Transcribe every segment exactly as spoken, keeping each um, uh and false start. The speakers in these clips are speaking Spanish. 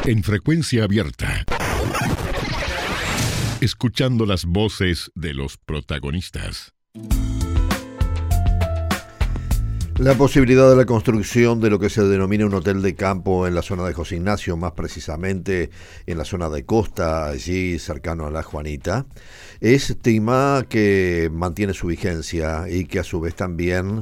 En frecuencia abierta. Escuchando las voces de los protagonistas. La posibilidad de la construcción de lo que se denomina un hotel de campo en la zona de José Ignacio, más precisamente en la zona de costa, allí cercano a La Juanita, es tema que mantiene su vigencia y que a su vez también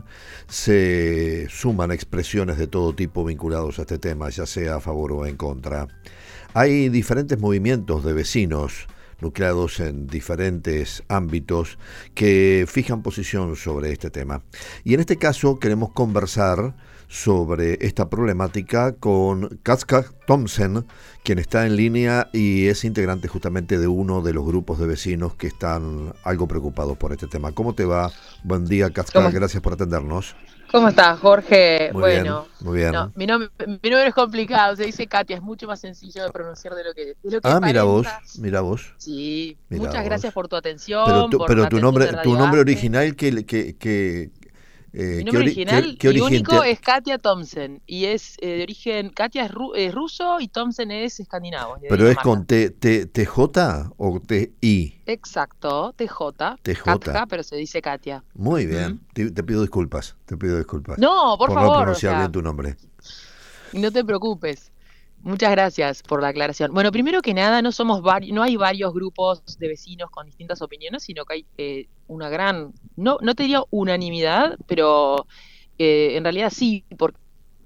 se suman expresiones de todo tipo vinculados a este tema, ya sea a favor o en contra. Hay diferentes movimientos de vecinos nucleados en diferentes ámbitos que fijan posición sobre este tema. Y en este caso queremos conversar sobre esta problemática con Katja Thomsen, quien está en línea y es integrante justamente de uno de los grupos de vecinos que están algo preocupados por este tema. ¿Cómo te va? Buen día, Katja, gracias por atendernos. ¿Cómo estás, Jorge? Muy bueno, bien, muy bien. No, mi, nombre, mi nombre es complicado, se dice Katia, es mucho más sencillo de pronunciar de lo que, de lo que Ah, aparenta. mira vos, mira vos. Sí, Mira muchas vos. gracias por tu atención. Pero tu, por pero la tu atención nombre, de tu Radio nombre Arte. original que, que, que eh, Mi ¿qué nombre ori- original qué- qué y origen único te- es Katia Thomsen y es eh, de origen, Katia es, ru, es ruso y Thomsen es escandinavo. De pero es Dinamarca. con T, T, TJ o T I. Exacto, T J, T J. Katka, pero se dice Katia. Muy Ujú. bien, te, te pido disculpas, te pido disculpas No, por, por favor, no o pronunciar sea, bien tu nombre. no te preocupes. Muchas gracias por la aclaración. Bueno, primero que nada, no somos vari- no hay varios grupos de vecinos con distintas opiniones, sino que hay eh, una gran, no, no te diría unanimidad, pero eh, en realidad sí, porque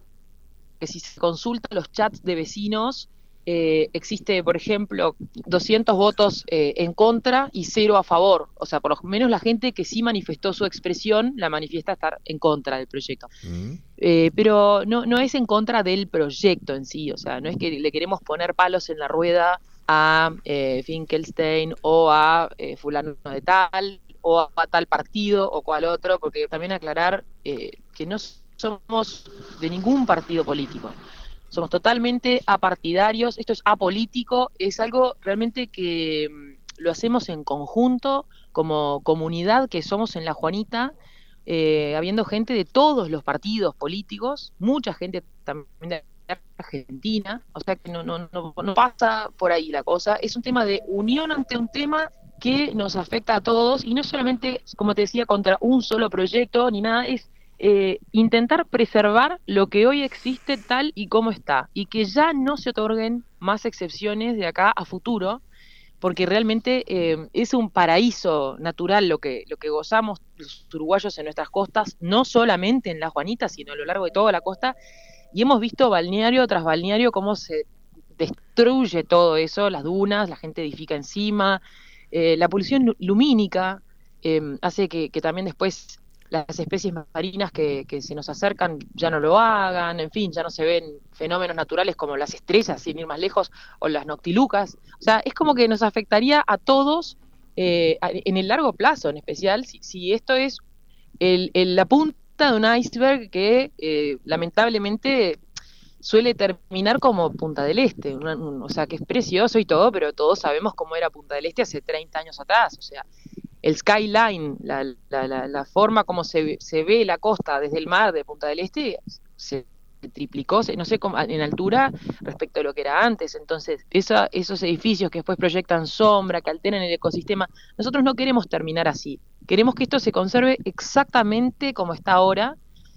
si se consultan los chats de vecinos, eh, existe, por ejemplo, doscientos votos eh, en contra y cero a favor. O sea, por lo menos la gente que sí manifestó su expresión la manifiesta estar en contra del proyecto. Mm. Eh, pero no, no es en contra del proyecto en sí, o sea, no es que le queremos poner palos en la rueda a eh, Finkelstein o a eh, fulano de tal, o a, a tal partido o cual otro, porque también aclarar eh, que no somos de ningún partido político. Somos totalmente apartidarios, esto es apolítico, es algo realmente que mm, lo hacemos en conjunto, como comunidad que somos en La Juanita, eh, habiendo gente de todos los partidos políticos, mucha gente también de Argentina, o sea que no, no, no, no pasa por ahí la cosa, es un tema de unión ante un tema que nos afecta a todos, y no solamente, como te decía, contra un solo proyecto, ni nada, es Eh, intentar preservar lo que hoy existe tal y como está, y que ya no se otorguen más excepciones de acá a futuro, porque realmente eh, es un paraíso natural lo que, lo que gozamos los uruguayos en nuestras costas, no solamente en La Juanita, sino a lo largo de toda la costa, y hemos visto balneario tras balneario cómo se destruye todo eso, las dunas, la gente edifica encima, eh, la polución lumínica eh, hace que, que también después las especies marinas que, que se nos acercan ya no lo hagan, en fin, ya no se ven fenómenos naturales como las estrellas, sin ir más lejos, o las noctilucas. O sea, es como que nos afectaría a todos eh, en el largo plazo, en especial, si, si esto es el, el, la punta de un iceberg que eh, lamentablemente suele terminar como Punta del Este, un, un, o sea, que es precioso y todo, pero todos sabemos cómo era Punta del Este hace treinta años atrás, o sea, el skyline, la, la, la, la forma como se, se ve la costa desde el mar de Punta del Este, se triplicó, no sé, cómo, en altura respecto a lo que era antes. Entonces, esa, esos edificios que después proyectan sombra, que alteran el ecosistema, nosotros no queremos terminar así. Queremos que esto se conserve exactamente como está ahora,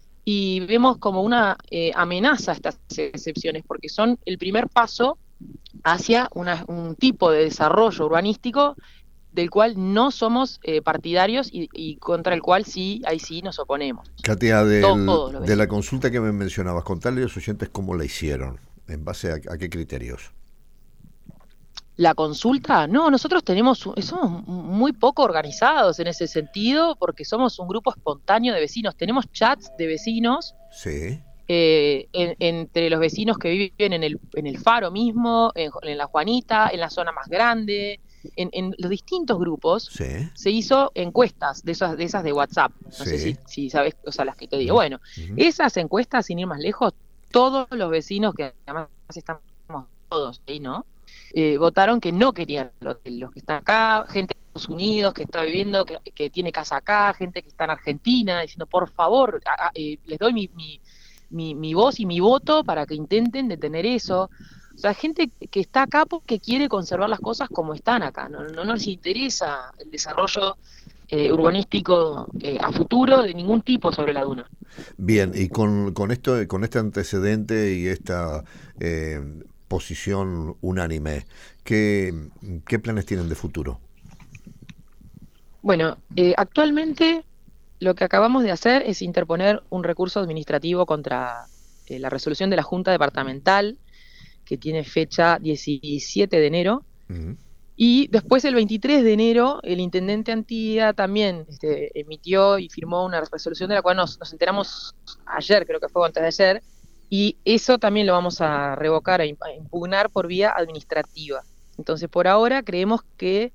y vemos como una eh, amenaza estas excepciones, porque son el primer paso hacia una, un tipo de desarrollo urbanístico del cual no somos eh, partidarios y, y contra el cual sí, ahí sí nos oponemos. Katia, del, Todos los de la consulta que me mencionabas, contarle a los oyentes cómo la hicieron, en base a, a qué criterios. La consulta, no, nosotros tenemos, somos muy poco organizados en ese sentido, porque somos un grupo espontáneo de vecinos, tenemos chats de vecinos, sí. eh, en, entre los vecinos que viven en el, en el Faro mismo, en, en La Juanita, en la zona más grande, en, en los distintos grupos, sí. se hizo encuestas de esas de esas de WhatsApp, no sí. sé si, si sabes, o sea, las que te digo. Uh-huh. Bueno, uh-huh. Esas encuestas, sin ir más lejos, todos los vecinos, que además estamos todos ahí, ¿no? Eh, votaron que no querían los, los que están acá, gente de Estados Unidos que está viviendo, que, que tiene casa acá, gente que está en Argentina, diciendo, por favor, a, a, eh, les doy mi, mi, mi, mi voz y mi voto para que intenten detener eso. O sea, gente que está acá porque quiere conservar las cosas como están acá, no, no nos interesa el desarrollo eh, urbanístico eh, a futuro de ningún tipo sobre la duna. Bien, y con, con esto, con este antecedente y esta eh, posición unánime, ¿qué, qué planes tienen de futuro? Bueno, eh, actualmente lo que acabamos de hacer es interponer un recurso administrativo contra eh, la resolución de la Junta Departamental, que tiene fecha diecisiete de enero, uh-huh. Y después el veintitrés de enero el intendente Antía también este, emitió y firmó una resolución de la cual nos, nos enteramos ayer, creo que fue antes de ayer, y eso también lo vamos a revocar, a impugnar por vía administrativa. Entonces, por ahora creemos que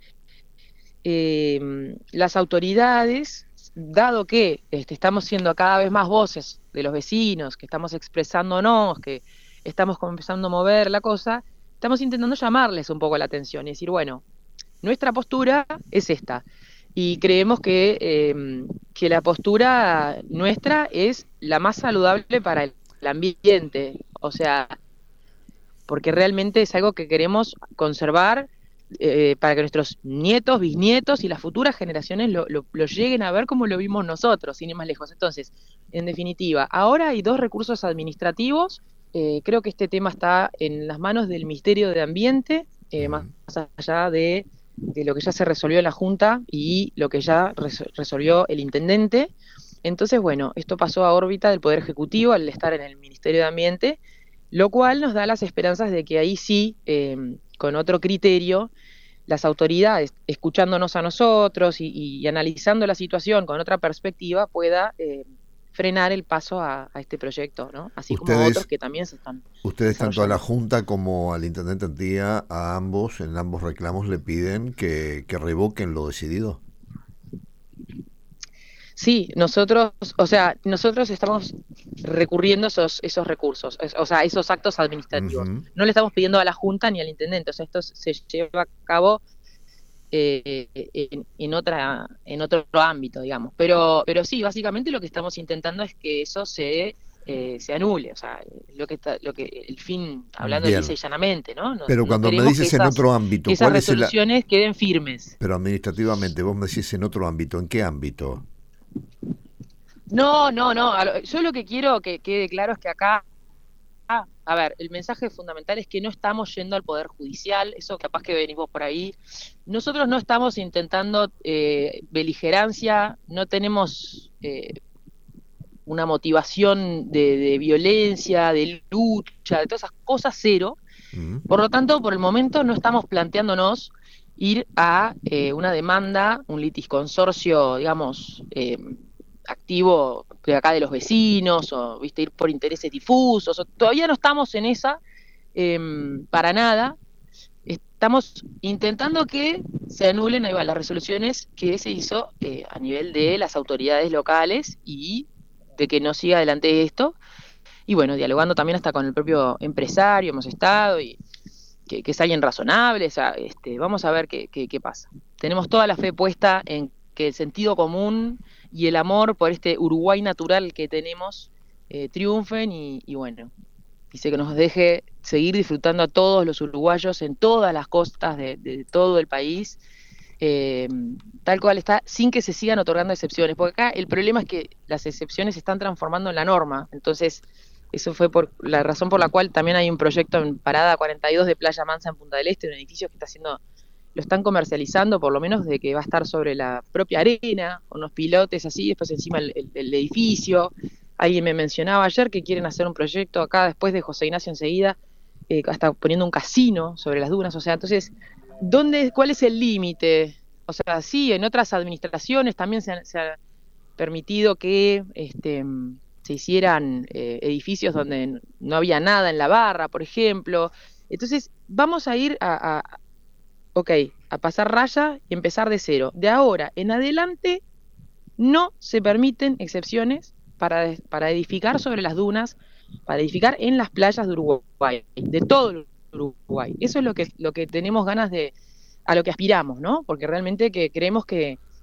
eh, las autoridades, dado que este, estamos siendo cada vez más voces de los vecinos, que estamos expresándonos, que estamos empezando a mover la cosa, estamos intentando llamarles un poco la atención y decir, bueno, nuestra postura es esta. Y creemos que, eh, que la postura nuestra es la más saludable para el, el ambiente. O sea, porque realmente es algo que queremos conservar eh, para que nuestros nietos, bisnietos y las futuras generaciones lo, lo, lo lleguen a ver como lo vimos nosotros, sin ir más lejos. Entonces, en definitiva, ahora hay dos recursos administrativos. Eh, creo que este tema está en las manos del Ministerio de Ambiente, eh, más allá de, de lo que ya se resolvió en la Junta y lo que ya res, resolvió el Intendente. Entonces, bueno, esto pasó a órbita del Poder Ejecutivo al estar en el Ministerio de Ambiente, lo cual nos da las esperanzas de que ahí sí, eh, con otro criterio, las autoridades, escuchándonos a nosotros y, y analizando la situación con otra perspectiva, pueda Eh, frenar el paso a, a este proyecto, ¿no? Así ustedes, como otros que también se están Ustedes, tanto a la Junta como al Intendente Antía, a ambos, en ambos reclamos le piden que, que revoquen lo decidido. Sí, nosotros, o sea, nosotros estamos recurriendo esos esos recursos, es, o sea, esos actos administrativos. Uh-huh. No le estamos pidiendo a la Junta ni al Intendente, o sea, esto se lleva a cabo Eh, en, en otra en otro ámbito, digamos, pero pero sí, básicamente lo que estamos intentando es que eso se eh, se anule, o sea, lo que está, lo que el fin, hablando lisa y llanamente, ¿no? No pero cuando no me dices esas, en otro ámbito, que esas resoluciones es la... queden firmes. Pero administrativamente, vos me decís en otro ámbito, ¿en qué ámbito? No, no, no, yo lo que quiero que quede claro es que acá Ah, a ver, el mensaje fundamental es que no estamos yendo al Poder Judicial, eso capaz que venís vos por ahí. Nosotros no estamos intentando eh, beligerancia, no tenemos eh, una motivación de, de violencia, de lucha, de todas esas cosas, cero. Uh-huh. Por lo tanto, por el momento no estamos planteándonos ir a eh, una demanda, un litisconsorcio, digamos, eh, activo de acá de los vecinos, o viste ir por intereses difusos, o, todavía no estamos en esa, eh, para nada. Estamos intentando que se anulen ahí va, las resoluciones que se hizo eh, a nivel de las autoridades locales y de que no siga adelante esto. Y bueno, dialogando también hasta con el propio empresario, hemos estado, y que, que es alguien razonable, o sea, este, vamos a ver qué, qué, qué pasa. Tenemos toda la fe puesta en que el sentido común y el amor por este Uruguay natural que tenemos eh, triunfen y, y bueno, y se que nos deje seguir disfrutando a todos los uruguayos en todas las costas de, de todo el país, eh, tal cual está, sin que se sigan otorgando excepciones, porque acá el problema es que las excepciones se están transformando en la norma. Entonces eso fue por la razón por la cual también hay un proyecto en Parada cuarenta y dos de Playa Mansa en Punta del Este, un edificio que está haciendo lo están comercializando, por lo menos de que va a estar sobre la propia arena, con unos pilotes así, después encima el, el, el edificio. Alguien me mencionaba ayer que quieren hacer un proyecto acá después de José Ignacio enseguida, eh, hasta poniendo un casino sobre las dunas. O sea, entonces, ¿dónde, cuál es el límite? O sea, sí, en otras administraciones también se ha, se ha permitido que este, se hicieran eh, edificios donde no había nada en la barra, por ejemplo. Entonces, vamos a ir a... a ok, a pasar raya y empezar de cero. De ahora en adelante no se permiten excepciones para, para edificar sobre las dunas, para edificar en las playas de Uruguay, de todo el Uruguay. Eso es lo que, lo que tenemos ganas de, a lo que aspiramos, ¿no? Porque realmente que creemos que,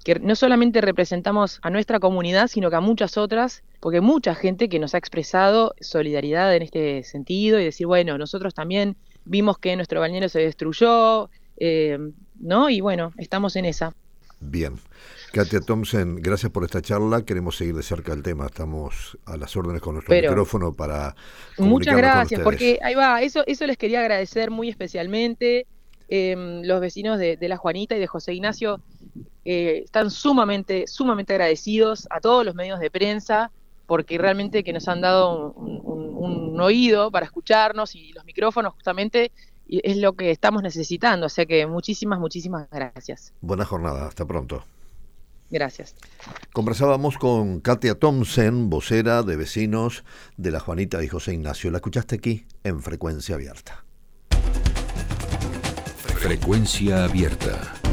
que no solamente representamos a nuestra comunidad, sino que a muchas otras, porque hay mucha gente que nos ha expresado solidaridad en este sentido y decir, bueno, nosotros también vimos que nuestro balneario se destruyó, eh, ¿no? Y bueno, estamos en esa. Bien. Katia Thomsen, gracias por esta charla. Queremos seguir de cerca el tema. Estamos a las órdenes con nuestro Pero, micrófono para comunicarnos muchas gracias, con ustedes. Porque ahí va, eso, eso les quería agradecer muy especialmente. Eh, los vecinos de, de La Juanita y de José Ignacio eh, están sumamente, sumamente agradecidos a todos los medios de prensa, porque realmente que nos han dado un, un, un oído para escucharnos, y los micrófonos justamente es lo que estamos necesitando. O sea que muchísimas, muchísimas gracias. Buena jornada, hasta pronto. Gracias. Conversábamos con Katia Thomsen, vocera de vecinos de La Juanita y José Ignacio. La escuchaste aquí en Frecuencia Abierta. Frecuencia Abierta.